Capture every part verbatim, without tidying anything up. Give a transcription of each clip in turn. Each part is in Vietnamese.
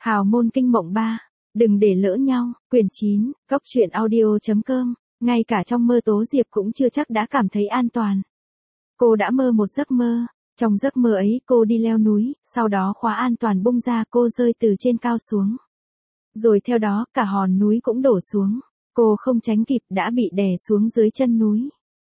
Hào môn kinh mộng ba. Đừng để lỡ nhau. Quyển chín, Cốc truyện audio.com. Ngay cả trong mơ Tố Diệp cũng chưa chắc đã cảm thấy an toàn. Cô đã mơ một giấc mơ. Trong giấc mơ ấy cô đi leo núi, sau đó khóa an toàn bung ra, cô rơi từ trên cao xuống. Rồi theo đó cả hòn núi cũng đổ xuống. Cô không tránh kịp đã bị đè xuống dưới chân núi.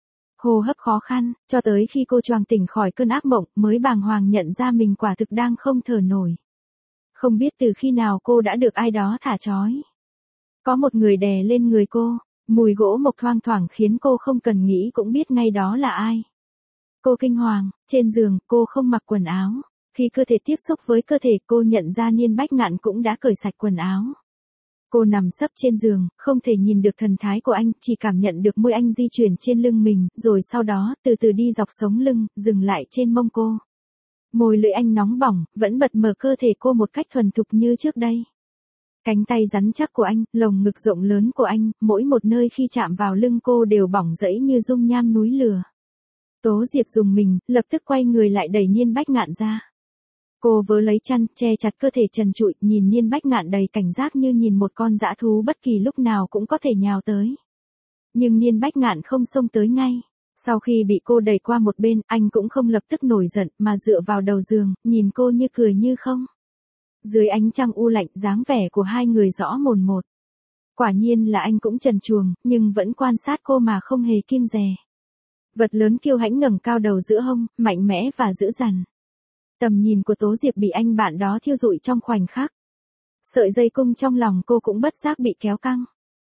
Hô hấp khó khăn, cho tới khi cô choàng tỉnh khỏi cơn ác mộng mới bàng hoàng nhận ra mình quả thực đang không thở nổi. Không biết từ khi nào cô đã được ai đó thả trói. Có một người đè lên người cô, mùi gỗ mộc thoang thoảng khiến cô không cần nghĩ cũng biết ngay đó là ai. Cô kinh hoàng, trên giường cô không mặc quần áo. Khi cơ thể tiếp xúc với cơ thể cô nhận ra Niên Bách Ngạn cũng đã cởi sạch quần áo. Cô nằm sấp trên giường, không thể nhìn được thần thái của anh, chỉ cảm nhận được môi anh di chuyển trên lưng mình, rồi sau đó từ từ đi dọc sống lưng, dừng lại trên mông cô. Môi lưỡi anh nóng bỏng, vẫn bật mở cơ thể cô một cách thuần thục như trước đây. Cánh tay rắn chắc của anh, lồng ngực rộng lớn của anh, mỗi một nơi khi chạm vào lưng cô đều bỏng rẫy như dung nham núi lửa. Tố Diệp rùng mình, lập tức quay người lại đẩy Niên Bách Ngạn ra. Cô vớ lấy chăn, che chặt cơ thể trần trụi, nhìn Niên Bách Ngạn đầy cảnh giác như nhìn một con dã thú bất kỳ lúc nào cũng có thể nhào tới. Nhưng Niên Bách Ngạn không xông tới ngay. Sau khi bị cô đẩy qua một bên, anh cũng không lập tức nổi giận, mà dựa vào đầu giường, nhìn cô như cười như không. Dưới ánh trăng u lạnh, dáng vẻ của hai người rõ mồn một. Quả nhiên là anh cũng trần truồng, nhưng vẫn quan sát cô mà không hề kiêng dè. Vật lớn kiêu hãnh ngẩng cao đầu giữa hông, mạnh mẽ và dữ dằn. Tầm nhìn của Tố Diệp bị anh bạn đó thiêu rụi trong khoảnh khắc. Sợi dây cung trong lòng cô cũng bất giác bị kéo căng.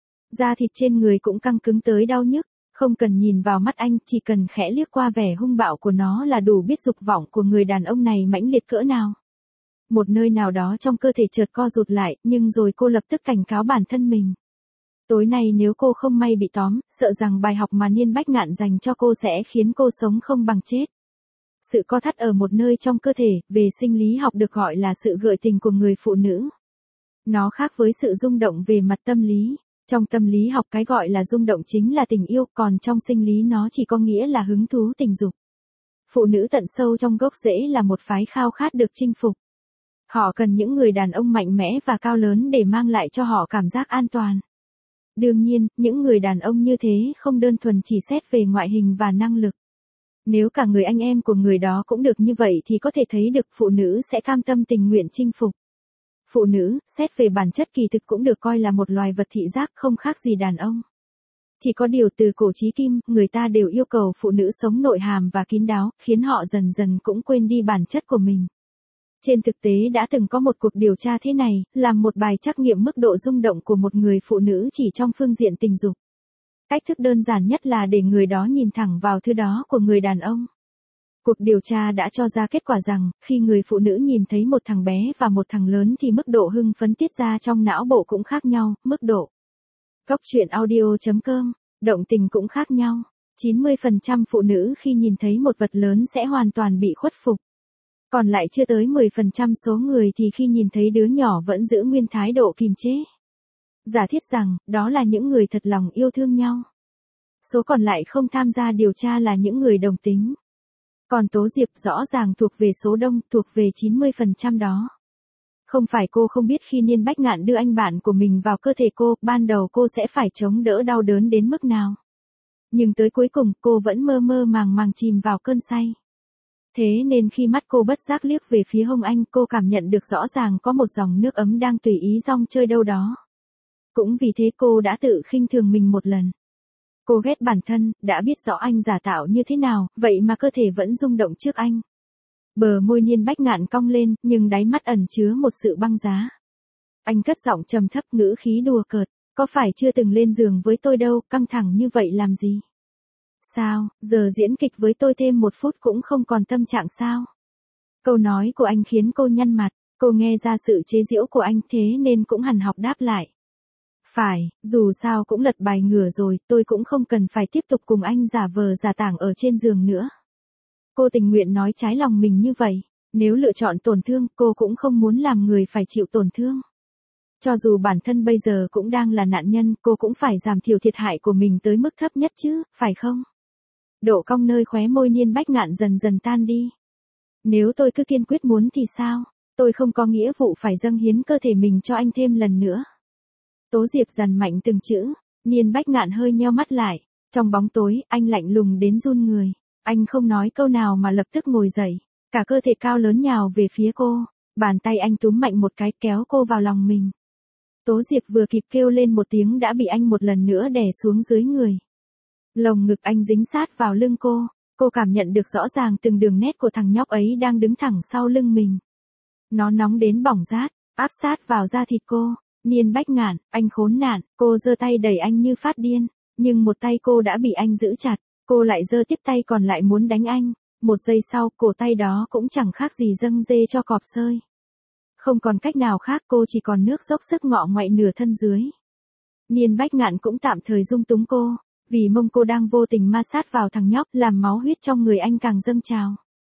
Da thịt trên người cũng căng cứng tới đau nhức, không cần nhìn vào mắt anh, chỉ cần khẽ liếc qua vẻ hung bạo của nó là đủ biết dục vọng của người đàn ông này mãnh liệt cỡ nào. Một nơi nào đó trong cơ thể chợt co rụt lại, nhưng rồi cô lập tức cảnh cáo bản thân mình. Tối nay nếu cô không may bị tóm, sợ rằng bài học mà Niên Bách Ngạn dành cho cô sẽ khiến cô sống không bằng chết. Sự co thắt ở một nơi trong cơ thể, về sinh lý học được gọi là sự gợi tình của người phụ nữ. Nó khác với sự rung động về mặt tâm lý. Trong tâm lý học cái gọi là rung động chính là tình yêu, còn trong sinh lý nó chỉ có nghĩa là hứng thú tình dục. Phụ nữ tận sâu trong gốc rễ là một phái khao khát được chinh phục. Họ cần những người đàn ông mạnh mẽ và cao lớn để mang lại cho họ cảm giác an toàn. Đương nhiên, những người đàn ông như thế không đơn thuần chỉ xét về ngoại hình và năng lực. Nếu cả người anh em của người đó cũng được như vậy thì có thể thấy được phụ nữ sẽ cam tâm tình nguyện chinh phục. Phụ nữ, xét về bản chất kỳ thực cũng được coi là một loài vật thị giác không khác gì đàn ông. Chỉ có điều từ cổ chí kim, người ta đều yêu cầu phụ nữ sống nội hàm và kín đáo, khiến họ dần dần cũng quên đi bản chất của mình. Trên thực tế đã từng có một cuộc điều tra thế này, làm một bài trắc nghiệm mức độ rung động của một người phụ nữ chỉ trong phương diện tình dục. Cách thức đơn giản nhất là để người đó nhìn thẳng vào thứ đó của người đàn ông. Cuộc điều tra đã cho ra kết quả rằng, khi người phụ nữ nhìn thấy một thằng bé và một thằng lớn thì mức độ hưng phấn tiết ra trong não bộ cũng khác nhau, mức độ. Cốc truyện audio.com, động tình cũng khác nhau. chín mươi phần trăm phụ nữ khi nhìn thấy một vật lớn sẽ hoàn toàn bị khuất phục. Còn lại chưa tới mười phần trăm số người thì khi nhìn thấy đứa nhỏ vẫn giữ nguyên thái độ kìm chế. Giả thiết rằng, đó là những người thật lòng yêu thương nhau. Số còn lại không tham gia điều tra là những người đồng tính. Còn Tố Diệp rõ ràng thuộc về số đông, thuộc về chín mươi phần trăm đó. Không phải cô không biết khi Niên Bách Ngạn đưa anh bạn của mình vào cơ thể cô, ban đầu cô sẽ phải chống đỡ đau đớn đến mức nào. Nhưng tới cuối cùng, cô vẫn mơ mơ màng màng chìm vào cơn say. Thế nên khi mắt cô bất giác liếc về phía hông anh, cô cảm nhận được rõ ràng có một dòng nước ấm đang tùy ý dong chơi đâu đó. Cũng vì thế cô đã tự khinh thường mình một lần. Cô ghét bản thân, đã biết rõ anh giả tạo như thế nào, vậy mà cơ thể vẫn rung động trước anh. Bờ môi Niên Bách Ngạn cong lên, nhưng đáy mắt ẩn chứa một sự băng giá. Anh cất giọng trầm thấp, ngữ khí đùa cợt, có phải chưa từng lên giường với tôi đâu, căng thẳng như vậy làm gì? Sao, giờ diễn kịch với tôi thêm một phút cũng không còn tâm trạng sao? Câu nói của anh khiến cô nhăn mặt, cô nghe ra sự chế giễu của anh thế nên cũng hằn học đáp lại. Phải, dù sao cũng lật bài ngửa rồi, tôi cũng không cần phải tiếp tục cùng anh giả vờ giả tảng ở trên giường nữa. Cô tình nguyện nói trái lòng mình như vậy, nếu lựa chọn tổn thương, cô cũng không muốn làm người phải chịu tổn thương. Cho dù bản thân bây giờ cũng đang là nạn nhân, cô cũng phải giảm thiểu thiệt hại của mình tới mức thấp nhất chứ, phải không? Độ cong nơi khóe môi Niên Bách Ngạn dần dần tan đi. Nếu tôi cứ kiên quyết muốn thì sao? Tôi không có nghĩa vụ phải dâng hiến cơ thể mình cho anh thêm lần nữa. Tố Diệp dằn mạnh từng chữ, Niên Bách Ngạn hơi nheo mắt lại. Trong bóng tối, anh lạnh lùng đến run người. Anh không nói câu nào mà lập tức ngồi dậy. Cả cơ thể cao lớn nhào về phía cô. Bàn tay anh túm mạnh một cái kéo cô vào lòng mình. Tố Diệp vừa kịp kêu lên một tiếng đã bị anh một lần nữa đè xuống dưới người. Lồng ngực anh dính sát vào lưng cô. Cô cảm nhận được rõ ràng từng đường nét của thằng nhóc ấy đang đứng thẳng sau lưng mình. Nó nóng đến bỏng rát, áp sát vào da thịt cô. Niên Bách Ngạn, anh khốn nạn, cô giơ tay đẩy anh như phát điên. Nhưng một tay cô đã bị anh giữ chặt, cô lại giơ tiếp tay còn lại muốn đánh anh. Một giây sau, cổ tay đó cũng chẳng khác gì dâng dê cho cọp sơi. Không còn cách nào khác, cô chỉ còn nước dốc sức ngọ ngoại nửa thân dưới. Niên Bách Ngạn cũng tạm thời dung túng cô, vì mông cô đang vô tình ma sát vào thằng nhóc làm máu huyết trong người anh càng dâng trào.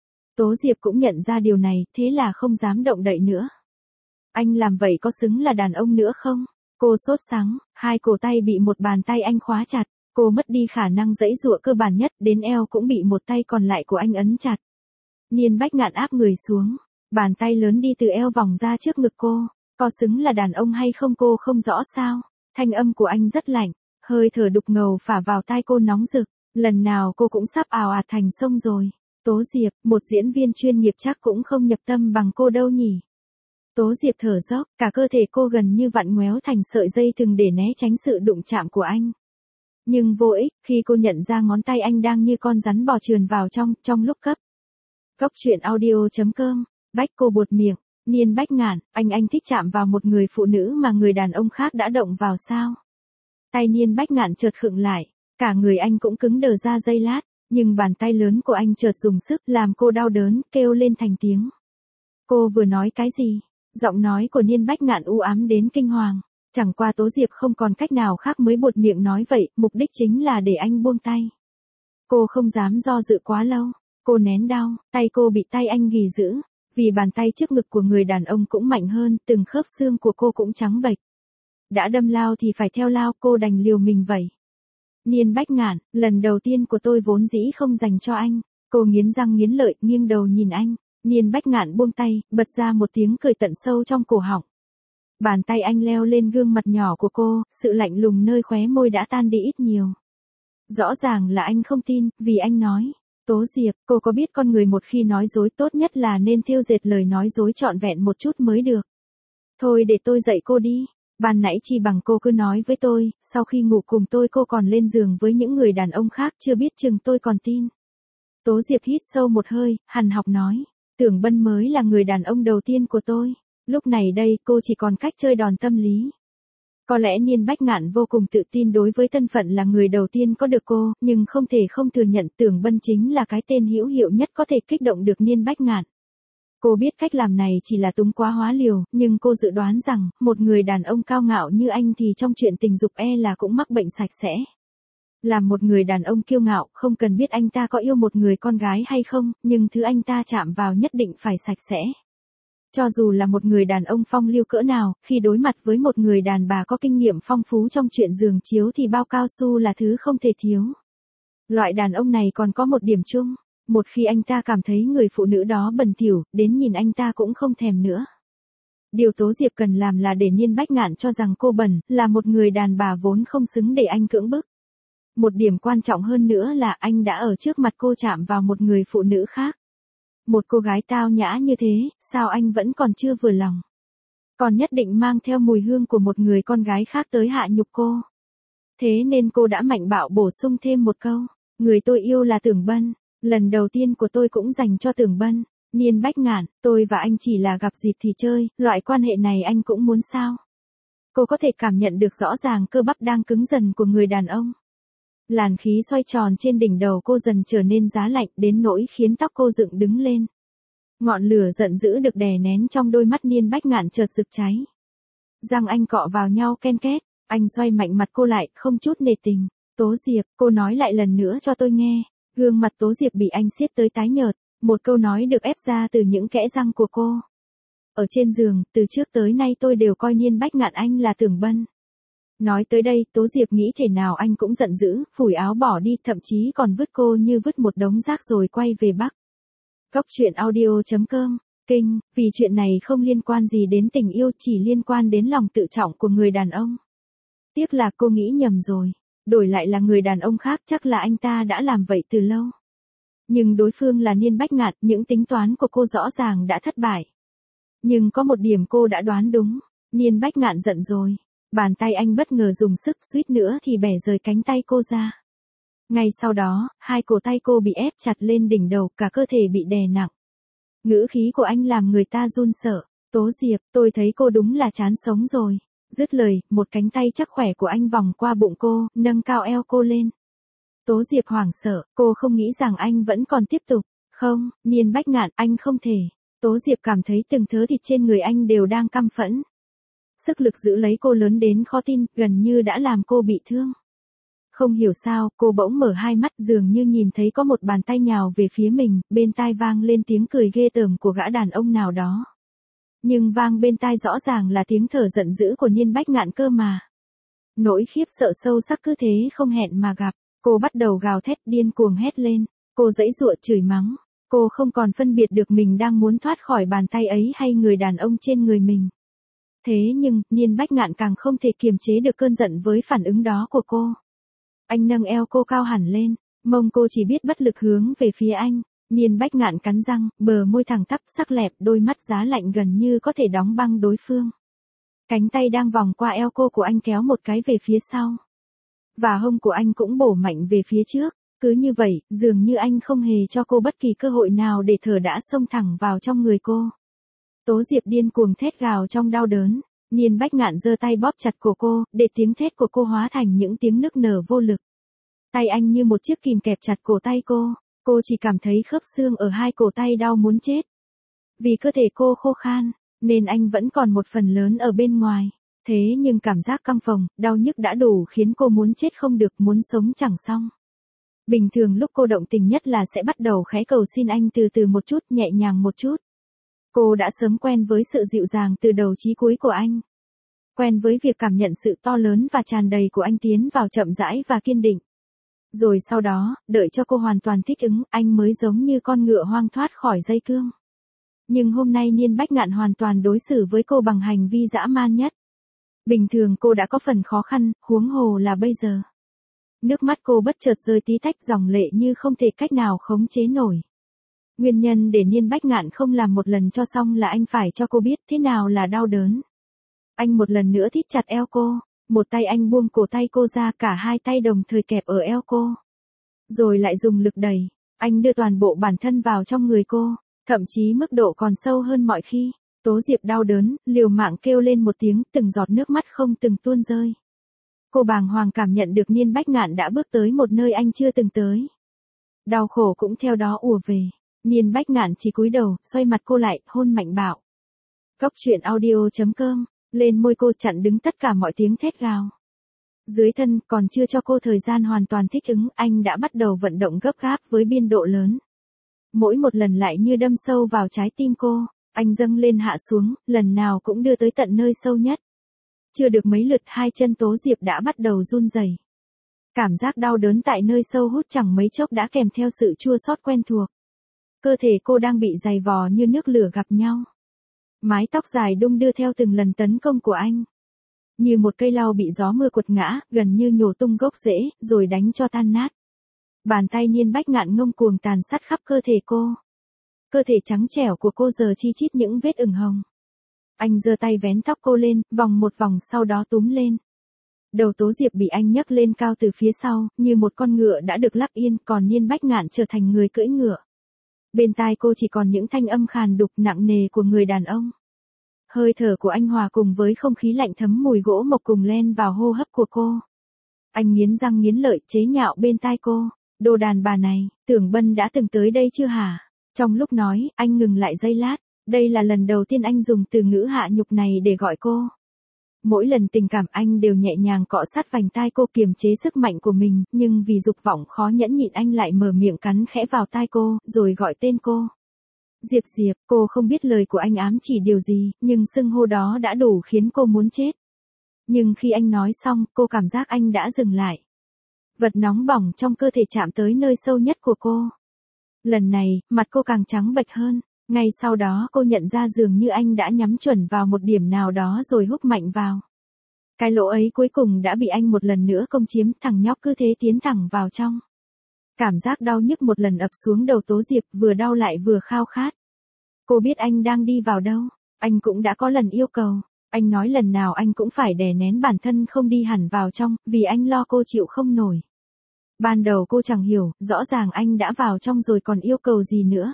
Tố Diệp cũng nhận ra điều này, thế là không dám động đậy nữa. Anh làm vậy có xứng là đàn ông nữa không? Cô sốt sắng, hai cổ tay bị một bàn tay anh khóa chặt, cô mất đi khả năng giãy giụa cơ bản nhất, đến eo cũng bị một tay còn lại của anh ấn chặt. Niên Bách Ngạn áp người xuống, bàn tay lớn đi từ eo vòng ra trước ngực cô, có xứng là đàn ông hay không cô không rõ sao? Thanh âm của anh rất lạnh, hơi thở đục ngầu phả vào tai cô nóng rực, lần nào cô cũng sắp ào ạt thành sông rồi. Tố Diệp, một diễn viên chuyên nghiệp chắc cũng không nhập tâm bằng cô đâu nhỉ. Tố Diệp thở dốc, cả cơ thể cô gần như vặn ngoéo thành sợi dây thừng để né tránh sự đụng chạm của anh. Nhưng vô ích, khi cô nhận ra ngón tay anh đang như con rắn bò trườn vào trong, trong lúc cấp. Cốc truyện audio chấm com, Bách cô buột miệng, Niên Bách Ngạn, anh anh thích chạm vào một người phụ nữ mà người đàn ông khác đã động vào sao? Tay Niên Bách Ngạn chợt khựng lại, cả người anh cũng cứng đờ ra giây lát, nhưng bàn tay lớn của anh chợt dùng sức làm cô đau đớn, kêu lên thành tiếng. Cô vừa nói cái gì? Giọng nói của Niên Bách Ngạn u ám đến kinh hoàng, chẳng qua Tố Diệp không còn cách nào khác mới buột miệng nói vậy, mục đích chính là để anh buông tay. Cô không dám do dự quá lâu, cô nén đau, tay cô bị tay anh ghì giữ, vì bàn tay trước ngực của người đàn ông cũng mạnh hơn, từng khớp xương của cô cũng trắng bệch. Đã đâm lao thì phải theo lao, cô đành liều mình vậy. Niên Bách Ngạn, lần đầu tiên của tôi vốn dĩ không dành cho anh. Cô nghiến răng nghiến lợi, nghiêng đầu nhìn anh. Niên Bách Ngạn buông tay, bật ra một tiếng cười tận sâu trong cổ họng. Bàn tay anh leo lên gương mặt nhỏ của cô, sự lạnh lùng nơi khóe môi đã tan đi ít nhiều. Rõ ràng là anh không tin, vì anh nói. Tố Diệp, cô có biết con người một khi nói dối tốt nhất là nên thêu dệt lời nói dối trọn vẹn một chút mới được. Thôi để tôi dạy cô đi. Ban nãy chi bằng cô cứ nói với tôi, sau khi ngủ cùng tôi cô còn lên giường với những người đàn ông khác, chưa biết chừng tôi còn tin. Tố Diệp hít sâu một hơi, hằn học nói, Tưởng Bân mới là người đàn ông đầu tiên của tôi. Lúc này đây cô chỉ còn cách chơi đòn tâm lý. Có lẽ Niên Bách Ngạn vô cùng tự tin đối với thân phận là người đầu tiên có được cô, nhưng không thể không thừa nhận Tưởng Bân chính là cái tên hữu hiệu nhất có thể kích động được Niên Bách Ngạn. Cô biết cách làm này chỉ là túng quá hóa liều, nhưng cô dự đoán rằng, một người đàn ông cao ngạo như anh thì trong chuyện tình dục e là cũng mắc bệnh sạch sẽ. Là một người đàn ông kiêu ngạo, không cần biết anh ta có yêu một người con gái hay không, nhưng thứ anh ta chạm vào nhất định phải sạch sẽ. Cho dù là một người đàn ông phong lưu cỡ nào, khi đối mặt với một người đàn bà có kinh nghiệm phong phú trong chuyện giường chiếu thì bao cao su là thứ không thể thiếu. Loại đàn ông này còn có một điểm chung. Một khi anh ta cảm thấy người phụ nữ đó bẩn thỉu, đến nhìn anh ta cũng không thèm nữa. Điều Tố Diệp cần làm là để Niên Bách Ngạn cho rằng cô bẩn, là một người đàn bà vốn không xứng để anh cưỡng bức. Một điểm quan trọng hơn nữa là anh đã ở trước mặt cô chạm vào một người phụ nữ khác. Một cô gái tao nhã như thế, sao anh vẫn còn chưa vừa lòng? Còn nhất định mang theo mùi hương của một người con gái khác tới hạ nhục cô. Thế nên cô đã mạnh bạo bổ sung thêm một câu, người tôi yêu là Tưởng Bân. Lần đầu tiên của tôi cũng dành cho Tưởng Bân. Niên Bách Ngạn, tôi và anh chỉ là gặp dịp thì chơi, loại quan hệ này anh cũng muốn sao? Cô có thể cảm nhận được rõ ràng cơ bắp đang cứng dần của người đàn ông. Làn khí xoay tròn trên đỉnh đầu cô dần trở nên giá lạnh đến nỗi khiến tóc cô dựng đứng lên. Ngọn lửa giận dữ được đè nén trong đôi mắt Niên Bách Ngạn chợt rực cháy. Răng anh cọ vào nhau ken két, anh xoay mạnh mặt cô lại, không chút nề tình. Tố Diệp, cô nói lại lần nữa cho tôi nghe. Gương mặt Tố Diệp bị anh siết tới tái nhợt, một câu nói được ép ra từ những kẽ răng của cô. Ở trên giường, từ trước tới nay tôi đều coi Niên Bách Ngạn anh là Tưởng Bân. Nói tới đây, Tố Diệp nghĩ thể nào anh cũng giận dữ, phủi áo bỏ đi, thậm chí còn vứt cô như vứt một đống rác rồi quay về Bắc. Cốc truyện audio chấm com Kinh, vì chuyện này không liên quan gì đến tình yêu, chỉ liên quan đến lòng tự trọng của người đàn ông. Tiếc là cô nghĩ nhầm rồi, đổi lại là người đàn ông khác chắc là anh ta đã làm vậy từ lâu. Nhưng đối phương là Niên Bách Ngạn, những tính toán của cô rõ ràng đã thất bại. Nhưng có một điểm cô đã đoán đúng, Niên Bách Ngạn giận rồi. Bàn tay anh bất ngờ dùng sức, suýt nữa thì bẻ rời cánh tay cô ra. Ngay sau đó, hai cổ tay cô bị ép chặt lên đỉnh đầu, cả cơ thể bị đè nặng. Ngữ khí của anh làm người ta run sợ. Tố Diệp, tôi thấy cô đúng là chán sống rồi. Dứt lời, một cánh tay chắc khỏe của anh vòng qua bụng cô, nâng cao eo cô lên. Tố Diệp hoảng sợ, cô không nghĩ rằng anh vẫn còn tiếp tục. Không, Niên Bách Ngạn, anh không thể. Tố Diệp cảm thấy từng thớ thịt trên người anh đều đang căm phẫn. Sức lực giữ lấy cô lớn đến khó tin, gần như đã làm cô bị thương. Không hiểu sao, cô bỗng mở hai mắt, dường như nhìn thấy có một bàn tay nhào về phía mình, bên tai vang lên tiếng cười ghê tởm của gã đàn ông nào đó. Nhưng vang bên tai rõ ràng là tiếng thở giận dữ của Niên Bách Ngạn cơ mà. Nỗi khiếp sợ sâu sắc cứ thế không hẹn mà gặp, cô bắt đầu gào thét điên cuồng hét lên, cô giãy giụa chửi mắng, cô không còn phân biệt được mình đang muốn thoát khỏi bàn tay ấy hay người đàn ông trên người mình. Thế nhưng, Niên Bách Ngạn càng không thể kiềm chế được cơn giận với phản ứng đó của cô. Anh nâng eo cô cao hẳn lên, mông cô chỉ biết bất lực hướng về phía anh. Niên Bách Ngạn cắn răng, bờ môi thẳng tắp sắc lẹp, đôi mắt giá lạnh gần như có thể đóng băng đối phương. Cánh tay đang vòng qua eo cô của anh kéo một cái về phía sau. Và hông của anh cũng bổ mạnh về phía trước. Cứ như vậy, dường như anh không hề cho cô bất kỳ cơ hội nào để thở đã xông thẳng vào trong người cô. Tố Diệp điên cuồng thét gào trong đau đớn. Niên Bách Ngạn giơ tay bóp chặt cổ cô, để tiếng thét của cô hóa thành những tiếng nức nở vô lực. Tay anh như một chiếc kìm kẹp chặt cổ tay cô, cô chỉ cảm thấy khớp xương ở hai cổ tay đau muốn chết. Vì cơ thể cô khô khan, nên anh vẫn còn một phần lớn ở bên ngoài. Thế nhưng cảm giác căng phồng, đau nhức đã đủ khiến cô muốn chết không được, muốn sống chẳng xong. Bình thường lúc cô động tình nhất là sẽ bắt đầu khẽ cầu xin anh từ từ một chút, nhẹ nhàng một chút. Cô đã sớm quen với sự dịu dàng từ đầu chí cuối của anh. Quen với việc cảm nhận sự to lớn và tràn đầy của anh tiến vào chậm rãi và kiên định. Rồi sau đó, đợi cho cô hoàn toàn thích ứng, anh mới giống như con ngựa hoang thoát khỏi dây cương. Nhưng hôm nay Niên Bách Ngạn hoàn toàn đối xử với cô bằng hành vi dã man nhất. Bình thường cô đã có phần khó khăn, huống hồ là bây giờ. Nước mắt cô bất chợt rơi tí tách, dòng lệ như không thể cách nào khống chế nổi. Nguyên nhân để Niên Bách Ngạn không làm một lần cho xong là anh phải cho cô biết thế nào là đau đớn. Anh một lần nữa thít chặt eo cô, một tay anh buông cổ tay cô ra, cả hai tay đồng thời kẹp ở eo cô. Rồi lại dùng lực đẩy, anh đưa toàn bộ bản thân vào trong người cô, thậm chí mức độ còn sâu hơn mọi khi. Tố Diệp đau đớn, liều mạng kêu lên một tiếng, từng giọt nước mắt không từng tuôn rơi. Cô bàng hoàng cảm nhận được Niên Bách Ngạn đã bước tới một nơi anh chưa từng tới. Đau khổ cũng theo đó ùa về. Niên Bách Ngạn chỉ cúi đầu, xoay mặt cô lại, hôn mạnh bạo. Cốc truyện audio chấm com, lên môi cô chặn đứng tất cả mọi tiếng thét gào. Dưới thân, còn chưa cho cô thời gian hoàn toàn thích ứng, anh đã bắt đầu vận động gấp gáp với biên độ lớn. Mỗi một lần lại như đâm sâu vào trái tim cô, anh dâng lên hạ xuống, lần nào cũng đưa tới tận nơi sâu nhất. Chưa được mấy lượt, hai chân Tố Diệp đã bắt đầu run rẩy. Cảm giác đau đớn tại nơi sâu hút chẳng mấy chốc đã kèm theo sự chua xót quen thuộc. Cơ thể cô đang bị dày vò như nước lửa gặp nhau. Mái tóc dài đung đưa theo từng lần tấn công của anh. Như một cây lau bị gió mưa quật ngã, gần như nhổ tung gốc rễ, rồi đánh cho tan nát. Bàn tay Niên Bách Ngạn ngông cuồng tàn sát khắp cơ thể cô. Cơ thể trắng trẻo của cô giờ chi chít những vết ửng hồng. Anh giơ tay vén tóc cô lên, vòng một vòng sau đó túm lên. Đầu Tố Diệp bị anh nhấc lên cao từ phía sau, như một con ngựa đã được lắp yên, còn Niên Bách Ngạn trở thành người cưỡi ngựa. Bên tai cô chỉ còn những thanh âm khàn đục nặng nề của người đàn ông. Hơi thở của anh hòa cùng với không khí lạnh thấm mùi gỗ mộc cùng len vào hô hấp của cô. Anh nghiến răng nghiến lợi chế nhạo bên tai cô. Đồ đàn bà này, Tưởng Bân đã từng tới đây chưa hả? Trong lúc nói, anh ngừng lại giây lát. Đây là lần đầu tiên anh dùng từ ngữ hạ nhục này để gọi cô. Mỗi lần tình cảm anh đều nhẹ nhàng cọ sát vành tai cô, kiềm chế sức mạnh của mình, nhưng vì dục vọng khó nhẫn nhịn anh lại mở miệng cắn khẽ vào tai cô, rồi gọi tên cô. Diệp Diệp, cô không biết lời của anh ám chỉ điều gì, nhưng xưng hô đó đã đủ khiến cô muốn chết. Nhưng khi anh nói xong, cô cảm giác anh đã dừng lại. Vật nóng bỏng trong cơ thể chạm tới nơi sâu nhất của cô. Lần này, mặt cô càng trắng bệch hơn. Ngay sau đó cô nhận ra dường như anh đã nhắm chuẩn vào một điểm nào đó rồi húc mạnh vào. Cái lỗ ấy cuối cùng đã bị anh một lần nữa công chiếm, thằng nhóc cứ thế tiến thẳng vào trong. Cảm giác đau nhức một lần ập xuống đầu Tố Diệp, vừa đau lại vừa khao khát. Cô biết anh đang đi vào đâu, anh cũng đã có lần yêu cầu, anh nói lần nào anh cũng phải đè nén bản thân không đi hẳn vào trong, vì anh lo cô chịu không nổi. Ban đầu cô chẳng hiểu, rõ ràng anh đã vào trong rồi còn yêu cầu gì nữa.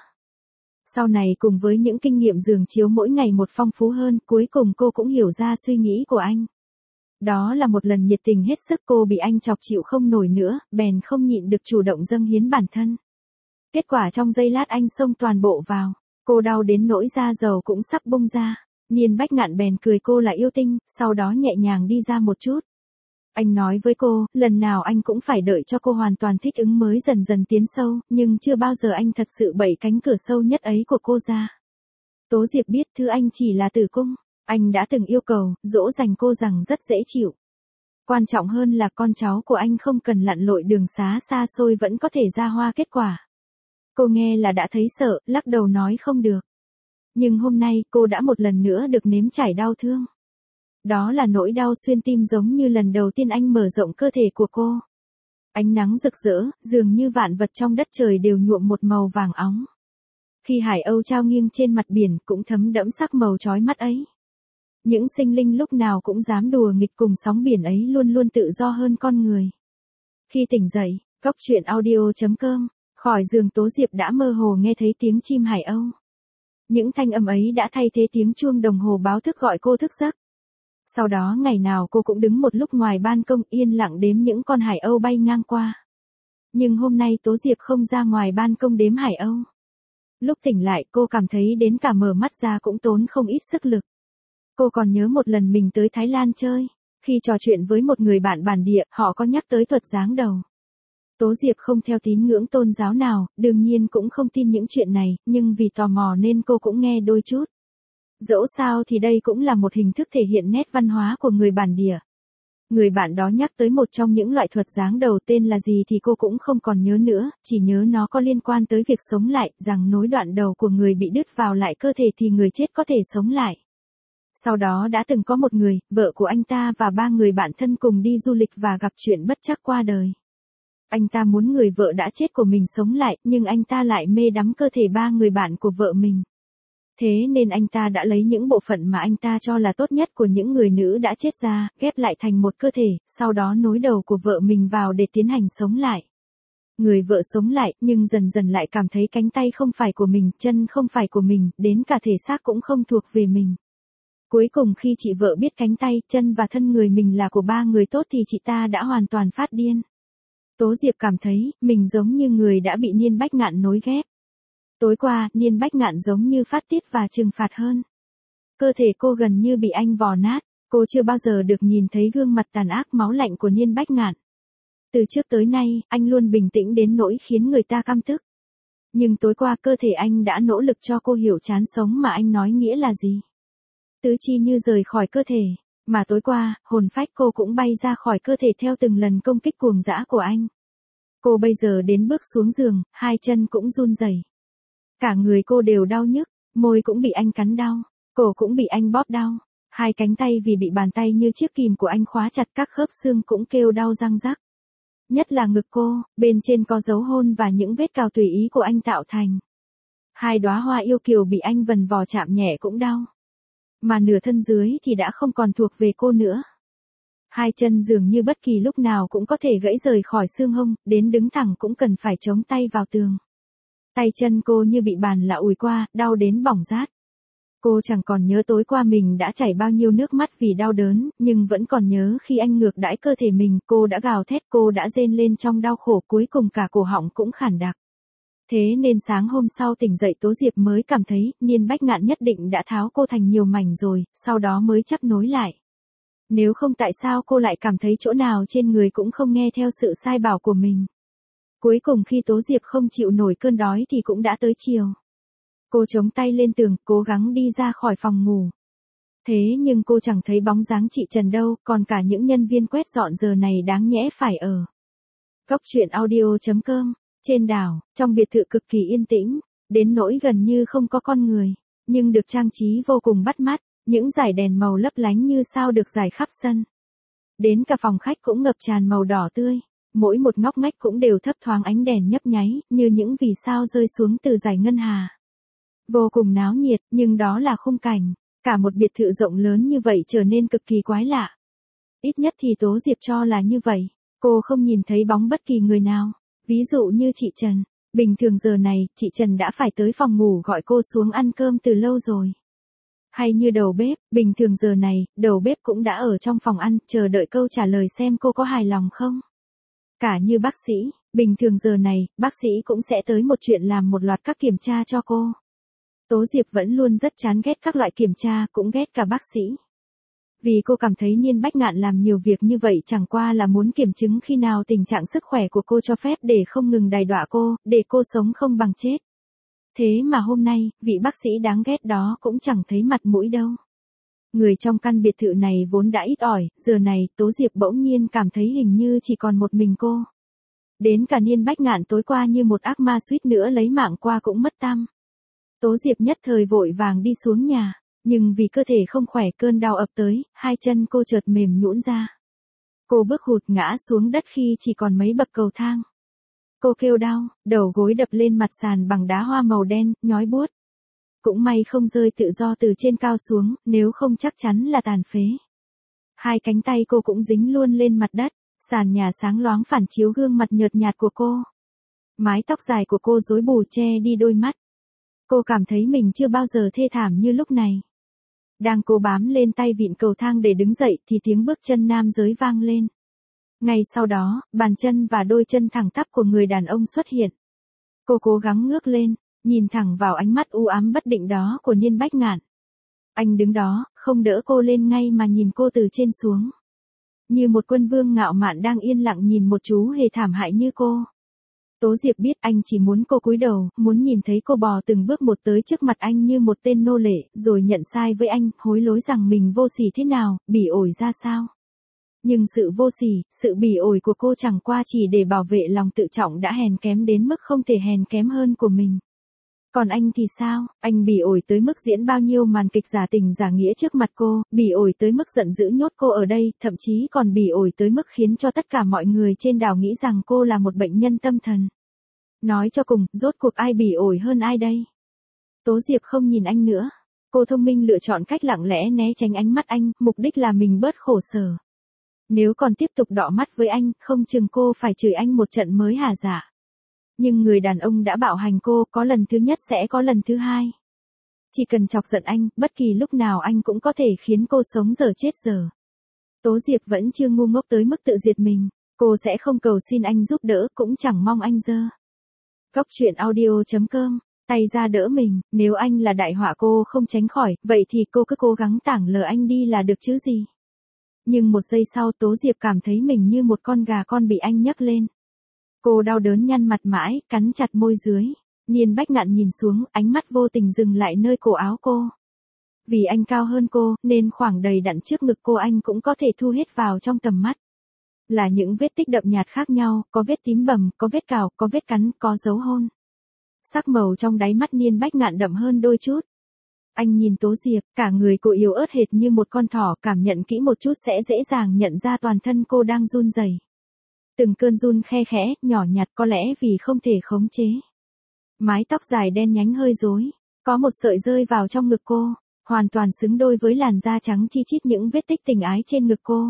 Sau này cùng với những kinh nghiệm giường chiếu mỗi ngày một phong phú hơn, cuối cùng cô cũng hiểu ra suy nghĩ của anh. Đó là một lần nhiệt tình hết sức cô bị anh chọc chịu không nổi nữa, bèn không nhịn được chủ động dâng hiến bản thân. Kết quả trong giây lát anh xông toàn bộ vào, cô đau đến nỗi da dầu cũng sắp bung ra. Niên Bách Ngạn bèn cười cô là yêu tinh, sau đó nhẹ nhàng đi ra một chút. Anh nói với cô, lần nào anh cũng phải đợi cho cô hoàn toàn thích ứng mới dần dần tiến sâu, nhưng chưa bao giờ anh thật sự bẩy cánh cửa sâu nhất ấy của cô ra. Tố Diệp biết thứ anh chỉ là tử cung, anh đã từng yêu cầu, dỗ dành cô rằng rất dễ chịu. Quan trọng hơn là con cháu của anh không cần lặn lội đường xá xa xôi vẫn có thể ra hoa kết quả. Cô nghe là đã thấy sợ, lắc đầu nói không được. Nhưng hôm nay cô đã một lần nữa được nếm trải đau thương. Đó là nỗi đau xuyên tim giống như lần đầu tiên anh mở rộng cơ thể của cô. Ánh nắng rực rỡ, dường như vạn vật trong đất trời đều nhuộm một màu vàng óng. Khi hải âu trao nghiêng trên mặt biển cũng thấm đẫm sắc màu chói mắt ấy. Những sinh linh lúc nào cũng dám đùa nghịch cùng sóng biển ấy luôn luôn tự do hơn con người. Khi tỉnh dậy, cốc truyện audio chấm com, khỏi giường Tố Diệp đã mơ hồ nghe thấy tiếng chim hải âu. Những thanh âm ấy đã thay thế tiếng chuông đồng hồ báo thức gọi cô thức giấc. Sau đó ngày nào cô cũng đứng một lúc ngoài ban công yên lặng đếm những con hải âu bay ngang qua. Nhưng hôm nay Tố Diệp không ra ngoài ban công đếm hải âu. Lúc tỉnh lại cô cảm thấy đến cả mở mắt ra cũng tốn không ít sức lực. Cô còn nhớ một lần mình tới Thái Lan chơi. Khi trò chuyện với một người bạn bản địa, họ có nhắc tới thuật giáng đầu. Tố Diệp không theo tín ngưỡng tôn giáo nào, đương nhiên cũng không tin những chuyện này, nhưng vì tò mò nên cô cũng nghe đôi chút. Dẫu sao thì đây cũng là một hình thức thể hiện nét văn hóa của người bản địa. Người bạn đó nhắc tới một trong những loại thuật giáng đầu tên là gì thì cô cũng không còn nhớ nữa, chỉ nhớ nó có liên quan tới việc sống lại, rằng nối đoạn đầu của người bị đứt vào lại cơ thể thì người chết có thể sống lại. Sau đó đã từng có một người, vợ của anh ta và ba người bạn thân cùng đi du lịch và gặp chuyện bất trắc qua đời. Anh ta muốn người vợ đã chết của mình sống lại, nhưng anh ta lại mê đắm cơ thể ba người bạn của vợ mình. Thế nên anh ta đã lấy những bộ phận mà anh ta cho là tốt nhất của những người nữ đã chết ra, ghép lại thành một cơ thể, sau đó nối đầu của vợ mình vào để tiến hành sống lại. Người vợ sống lại, nhưng dần dần lại cảm thấy cánh tay không phải của mình, chân không phải của mình, đến cả thể xác cũng không thuộc về mình. Cuối cùng khi chị vợ biết cánh tay, chân và thân người mình là của ba người tốt thì chị ta đã hoàn toàn phát điên. Tố Diệp cảm thấy, mình giống như người đã bị Niên Bách Ngạn nối ghép. Tối qua, Niên Bách Ngạn giống như phát tiết và trừng phạt hơn. Cơ thể cô gần như bị anh vò nát, cô chưa bao giờ được nhìn thấy gương mặt tàn ác máu lạnh của Niên Bách Ngạn. Từ trước tới nay, anh luôn bình tĩnh đến nỗi khiến người ta căm tức. Nhưng tối qua cơ thể anh đã nỗ lực cho cô hiểu chán sống mà anh nói nghĩa là gì. Tứ chi như rời khỏi cơ thể, mà tối qua, hồn phách cô cũng bay ra khỏi cơ thể theo từng lần công kích cuồng dã của anh. Cô bây giờ đến bước xuống giường, hai chân cũng run rẩy. Cả người cô đều đau nhức, môi cũng bị anh cắn đau, cổ cũng bị anh bóp đau, hai cánh tay vì bị bàn tay như chiếc kìm của anh khóa chặt các khớp xương cũng kêu đau răng rắc. Nhất là ngực cô, bên trên có dấu hôn và những vết cào tùy ý của anh tạo thành. Hai đóa hoa yêu kiều bị anh vần vò chạm nhẹ cũng đau. Mà nửa thân dưới thì đã không còn thuộc về cô nữa. Hai chân dường như bất kỳ lúc nào cũng có thể gãy rời khỏi xương hông, đến đứng thẳng cũng cần phải chống tay vào tường. Tay chân cô như bị bàn lạ ùi qua, đau đến bỏng rát. Cô chẳng còn nhớ tối qua mình đã chảy bao nhiêu nước mắt vì đau đớn, nhưng vẫn còn nhớ khi anh ngược đãi cơ thể mình, cô đã gào thét, cô đã rên lên trong đau khổ, cuối cùng cả cổ họng cũng khản đặc. Thế nên sáng hôm sau tỉnh dậy Tố Diệp mới cảm thấy, Niên Bách Ngạn nhất định đã tháo cô thành nhiều mảnh rồi, sau đó mới chấp nối lại. Nếu không tại sao cô lại cảm thấy chỗ nào trên người cũng không nghe theo sự sai bảo của mình. Cuối cùng khi Tố Diệp không chịu nổi cơn đói thì cũng đã tới chiều. Cô chống tay lên tường, cố gắng đi ra khỏi phòng ngủ. Thế nhưng cô chẳng thấy bóng dáng chị Trần đâu, còn cả những nhân viên quét dọn giờ này đáng nhẽ phải ở. cốc truyện audio chấm com, trên đảo, trong biệt thự cực kỳ yên tĩnh. đến nỗi gần như không có con người, nhưng được trang trí vô cùng bắt mắt, những dải đèn màu lấp lánh như sao được rải khắp sân. Đến cả phòng khách cũng ngập tràn màu đỏ tươi, mỗi một ngóc ngách cũng đều thấp thoáng ánh đèn nhấp nháy, như những vì sao rơi xuống từ dải ngân hà. Vô cùng náo nhiệt, nhưng đó là khung cảnh, cả một biệt thự rộng lớn như vậy trở nên cực kỳ quái lạ. Ít nhất thì Tố Diệp cho là như vậy, cô không nhìn thấy bóng bất kỳ người nào, ví dụ như chị Trần. Bình thường giờ này, chị Trần đã phải tới phòng ngủ gọi cô xuống ăn cơm từ lâu rồi. Hay như đầu bếp, bình thường giờ này, đầu bếp cũng đã ở trong phòng ăn, chờ đợi câu trả lời xem cô có hài lòng không. Cả như bác sĩ, bình thường giờ này, bác sĩ cũng sẽ tới một chuyện làm một loạt các kiểm tra cho cô. Tố Diệp vẫn luôn rất chán ghét các loại kiểm tra, cũng ghét cả bác sĩ. Vì cô cảm thấy Niên Bách Ngạn làm nhiều việc như vậy chẳng qua là muốn kiểm chứng khi nào tình trạng sức khỏe của cô cho phép để không ngừng đày đọa cô, để cô sống không bằng chết. Thế mà hôm nay, vị bác sĩ đáng ghét đó cũng chẳng thấy mặt mũi đâu. Người trong căn biệt thự này vốn đã ít ỏi, giờ này Tố Diệp bỗng nhiên cảm thấy hình như chỉ còn một mình cô. Đến cả Niên Bách Ngạn tối qua như một ác ma suýt nữa lấy mạng qua cũng mất tăm. Tố Diệp nhất thời vội vàng đi xuống nhà, nhưng vì cơ thể không khỏe cơn đau ập tới, hai chân cô chợt mềm nhũn ra. Cô bước hụt ngã xuống đất khi chỉ còn mấy bậc cầu thang. Cô kêu đau, đầu gối đập lên mặt sàn bằng đá hoa màu đen, nhói buốt. Cũng may không rơi tự do từ trên cao xuống, nếu không chắc chắn là tàn phế. Hai cánh tay cô cũng dính luôn lên mặt đất, sàn nhà sáng loáng phản chiếu gương mặt nhợt nhạt của cô. Mái tóc dài của cô rối bù che đi đôi mắt. Cô cảm thấy mình chưa bao giờ thê thảm như lúc này. Đang cố bám lên tay vịn cầu thang để đứng dậy thì tiếng bước chân nam giới vang lên. Ngay sau đó, bàn chân và đôi chân thẳng tắp của người đàn ông xuất hiện. Cô cố gắng ngước lên, nhìn thẳng vào ánh mắt u ám bất định đó của Niên Bách Ngạn. Anh đứng đó, không đỡ cô lên ngay mà nhìn cô từ trên xuống. Như một quân vương ngạo mạn đang yên lặng nhìn một chú hề thảm hại như cô. Tố Diệp biết anh chỉ muốn cô cúi đầu, muốn nhìn thấy cô bò từng bước một tới trước mặt anh như một tên nô lệ, rồi nhận sai với anh, hối lỗi rằng mình vô sỉ thế nào, bỉ ổi ra sao. Nhưng sự vô sỉ, sự bỉ ổi của cô chẳng qua chỉ để bảo vệ lòng tự trọng đã hèn kém đến mức không thể hèn kém hơn của mình. Còn anh thì sao, anh bỉ ổi tới mức diễn bao nhiêu màn kịch giả tình giả nghĩa trước mặt cô, bỉ ổi tới mức giận dữ nhốt cô ở đây, thậm chí còn bỉ ổi tới mức khiến cho tất cả mọi người trên đảo nghĩ rằng cô là một bệnh nhân tâm thần. Nói cho cùng, rốt cuộc ai bỉ ổi hơn ai đây? Tố Diệp không nhìn anh nữa. Cô thông minh lựa chọn cách lặng lẽ né tránh ánh mắt anh, mục đích là mình bớt khổ sở. Nếu còn tiếp tục đọ mắt với anh, không chừng cô phải chửi anh một trận mới hả dạ. Nhưng người đàn ông đã bạo hành cô, có lần thứ nhất sẽ có lần thứ hai. Chỉ cần chọc giận anh, bất kỳ lúc nào anh cũng có thể khiến cô sống dở chết dở. Tố Diệp vẫn chưa ngu ngốc tới mức tự diệt mình. Cô sẽ không cầu xin anh giúp đỡ, cũng chẳng mong anh dơ. Góc truyện audio chấm com, tay ra đỡ mình, nếu anh là đại họa cô không tránh khỏi, vậy thì cô cứ cố gắng tảng lờ anh đi là được chứ gì. Nhưng một giây sau Tố Diệp cảm thấy mình như một con gà con bị anh nhấc lên. Cô đau đớn nhăn mặt mãi, cắn chặt môi dưới. Niên Bách Ngạn nhìn xuống, ánh mắt vô tình dừng lại nơi cổ áo cô. Vì anh cao hơn cô, nên khoảng đầy đặn trước ngực cô anh cũng có thể thu hết vào trong tầm mắt. Là những vết tích đậm nhạt khác nhau, có vết tím bầm, có vết cào, có vết cắn, có dấu hôn. Sắc màu trong đáy mắt Niên Bách Ngạn đậm hơn đôi chút. Anh nhìn Tố Diệp, cả người cô yếu ớt hệt như một con thỏ, cảm nhận kỹ một chút sẽ dễ dàng nhận ra toàn thân cô đang run rẩy. Từng cơn run khe khẽ, nhỏ nhặt có lẽ vì không thể khống chế. Mái tóc dài đen nhánh hơi rối, có một sợi rơi vào trong ngực cô, hoàn toàn xứng đôi với làn da trắng chi chít những vết tích tình ái trên ngực cô.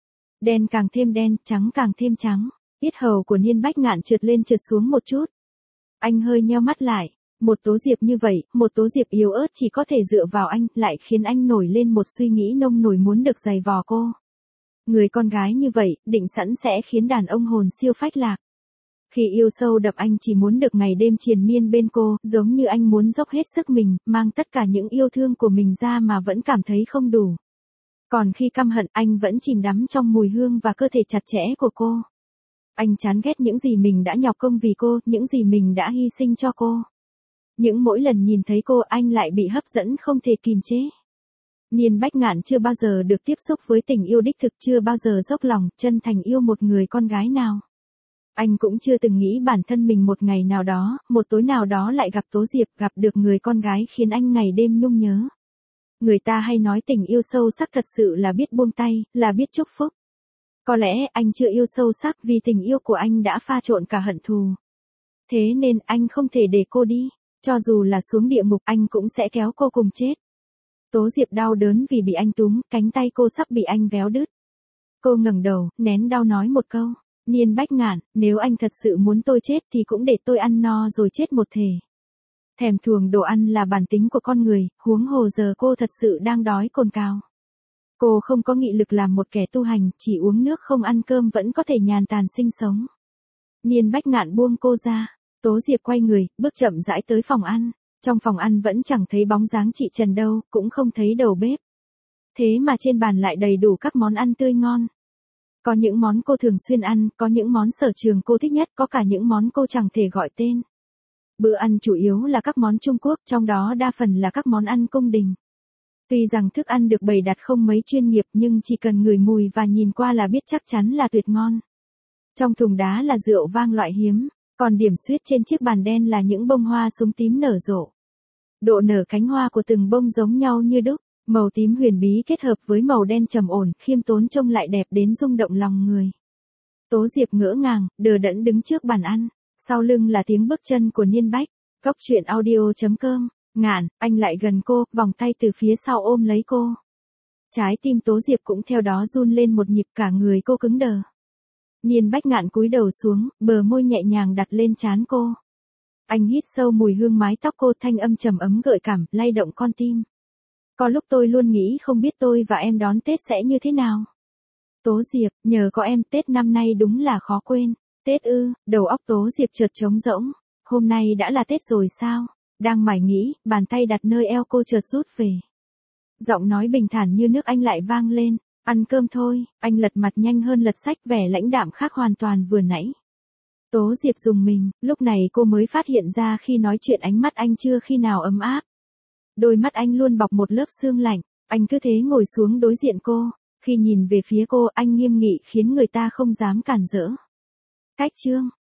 Đen càng thêm đen, trắng càng thêm trắng, yết hầu của Niên Bách Ngạn trượt lên trượt xuống một chút. Anh hơi nheo mắt lại, một Tố Diệp như vậy, một Tố Diệp yếu ớt chỉ có thể dựa vào anh, lại khiến anh nổi lên một suy nghĩ nông nổi muốn được giày vò cô. Người con gái như vậy, định sẵn sẽ khiến đàn ông hồn siêu phách lạc. Khi yêu sâu đậm anh chỉ muốn được ngày đêm triền miên bên cô, giống như anh muốn dốc hết sức mình, mang tất cả những yêu thương của mình ra mà vẫn cảm thấy không đủ. Còn khi căm hận anh vẫn chìm đắm trong mùi hương và cơ thể chặt chẽ của cô. Anh chán ghét những gì mình đã nhọc công vì cô, những gì mình đã hy sinh cho cô. Những mỗi lần nhìn thấy cô anh lại bị hấp dẫn không thể kìm chế. Niên Bách Ngạn chưa bao giờ được tiếp xúc với tình yêu đích thực, chưa bao giờ dốc lòng, chân thành yêu một người con gái nào. Anh cũng chưa từng nghĩ bản thân mình một ngày nào đó, một tối nào đó lại gặp Tố Diệp, gặp được người con gái khiến anh ngày đêm nhung nhớ. Người ta hay nói tình yêu sâu sắc thật sự là biết buông tay, là biết chúc phúc. Có lẽ anh chưa yêu sâu sắc vì tình yêu của anh đã pha trộn cả hận thù. Thế nên anh không thể để cô đi, cho dù là xuống địa ngục anh cũng sẽ kéo cô cùng chết. Tố Diệp đau đớn vì bị anh túm, cánh tay cô sắp bị anh véo đứt. Cô ngẩng đầu, nén đau nói một câu, Niên Bách Ngạn, nếu anh thật sự muốn tôi chết thì cũng để tôi ăn no rồi chết một thể. Thèm thuồng đồ ăn là bản tính của con người, huống hồ giờ cô thật sự đang đói cồn cào. Cô không có nghị lực làm một kẻ tu hành, chỉ uống nước không ăn cơm vẫn có thể nhàn tản sinh sống. Niên Bách Ngạn buông cô ra, Tố Diệp quay người, bước chậm rãi tới phòng ăn. Trong phòng ăn vẫn chẳng thấy bóng dáng chị Trần đâu, cũng không thấy đầu bếp. Thế mà trên bàn lại đầy đủ các món ăn tươi ngon. Có những món cô thường xuyên ăn, có những món sở trường cô thích nhất, có cả những món cô chẳng thể gọi tên. Bữa ăn chủ yếu là các món Trung Quốc, trong đó đa phần là các món ăn cung đình. Tuy rằng thức ăn được bày đặt không mấy chuyên nghiệp nhưng chỉ cần ngửi mùi và nhìn qua là biết chắc chắn là tuyệt ngon. Trong thùng đá là rượu vang loại hiếm, còn điểm xuyết trên chiếc bàn đen là những bông hoa súng tím nở rộ. Độ nở cánh hoa của từng bông giống nhau như đúc, màu tím huyền bí kết hợp với màu đen trầm ổn, khiêm tốn trông lại đẹp đến rung động lòng người. Tố Diệp ngỡ ngàng, đờ đẫn đứng trước bàn ăn, sau lưng là tiếng bước chân của Niên Bách. Cốc truyện audio chấm com. Ngạn, anh lại gần cô, vòng tay từ phía sau ôm lấy cô. Trái tim Tố Diệp cũng theo đó run lên một nhịp, cả người cô cứng đờ. Niên Bách Ngạn cúi đầu xuống, bờ môi nhẹ nhàng đặt lên trán cô. Anh hít sâu mùi hương mái tóc cô, thanh âm trầm ấm gợi cảm, lay động con tim. Có lúc tôi luôn nghĩ không biết tôi và em đón Tết sẽ như thế nào. Tố Diệp, nhờ có em Tết năm nay đúng là khó quên. Tết ư, đầu óc Tố Diệp chợt trống rỗng. Hôm nay đã là Tết rồi sao? Đang mải nghĩ, bàn tay đặt nơi eo cô chợt rút về. Giọng nói bình thản như nước anh lại vang lên. Ăn cơm thôi, anh lật mặt nhanh hơn lật sách, vẻ lãnh đạm khác hoàn toàn vừa nãy. Tố Diệp rùng mình, lúc này cô mới phát hiện ra khi nói chuyện ánh mắt anh chưa khi nào ấm áp. Đôi mắt anh luôn bọc một lớp sương lạnh, anh cứ thế ngồi xuống đối diện cô, khi nhìn về phía cô anh nghiêm nghị khiến người ta không dám cản rỡ. Cách chương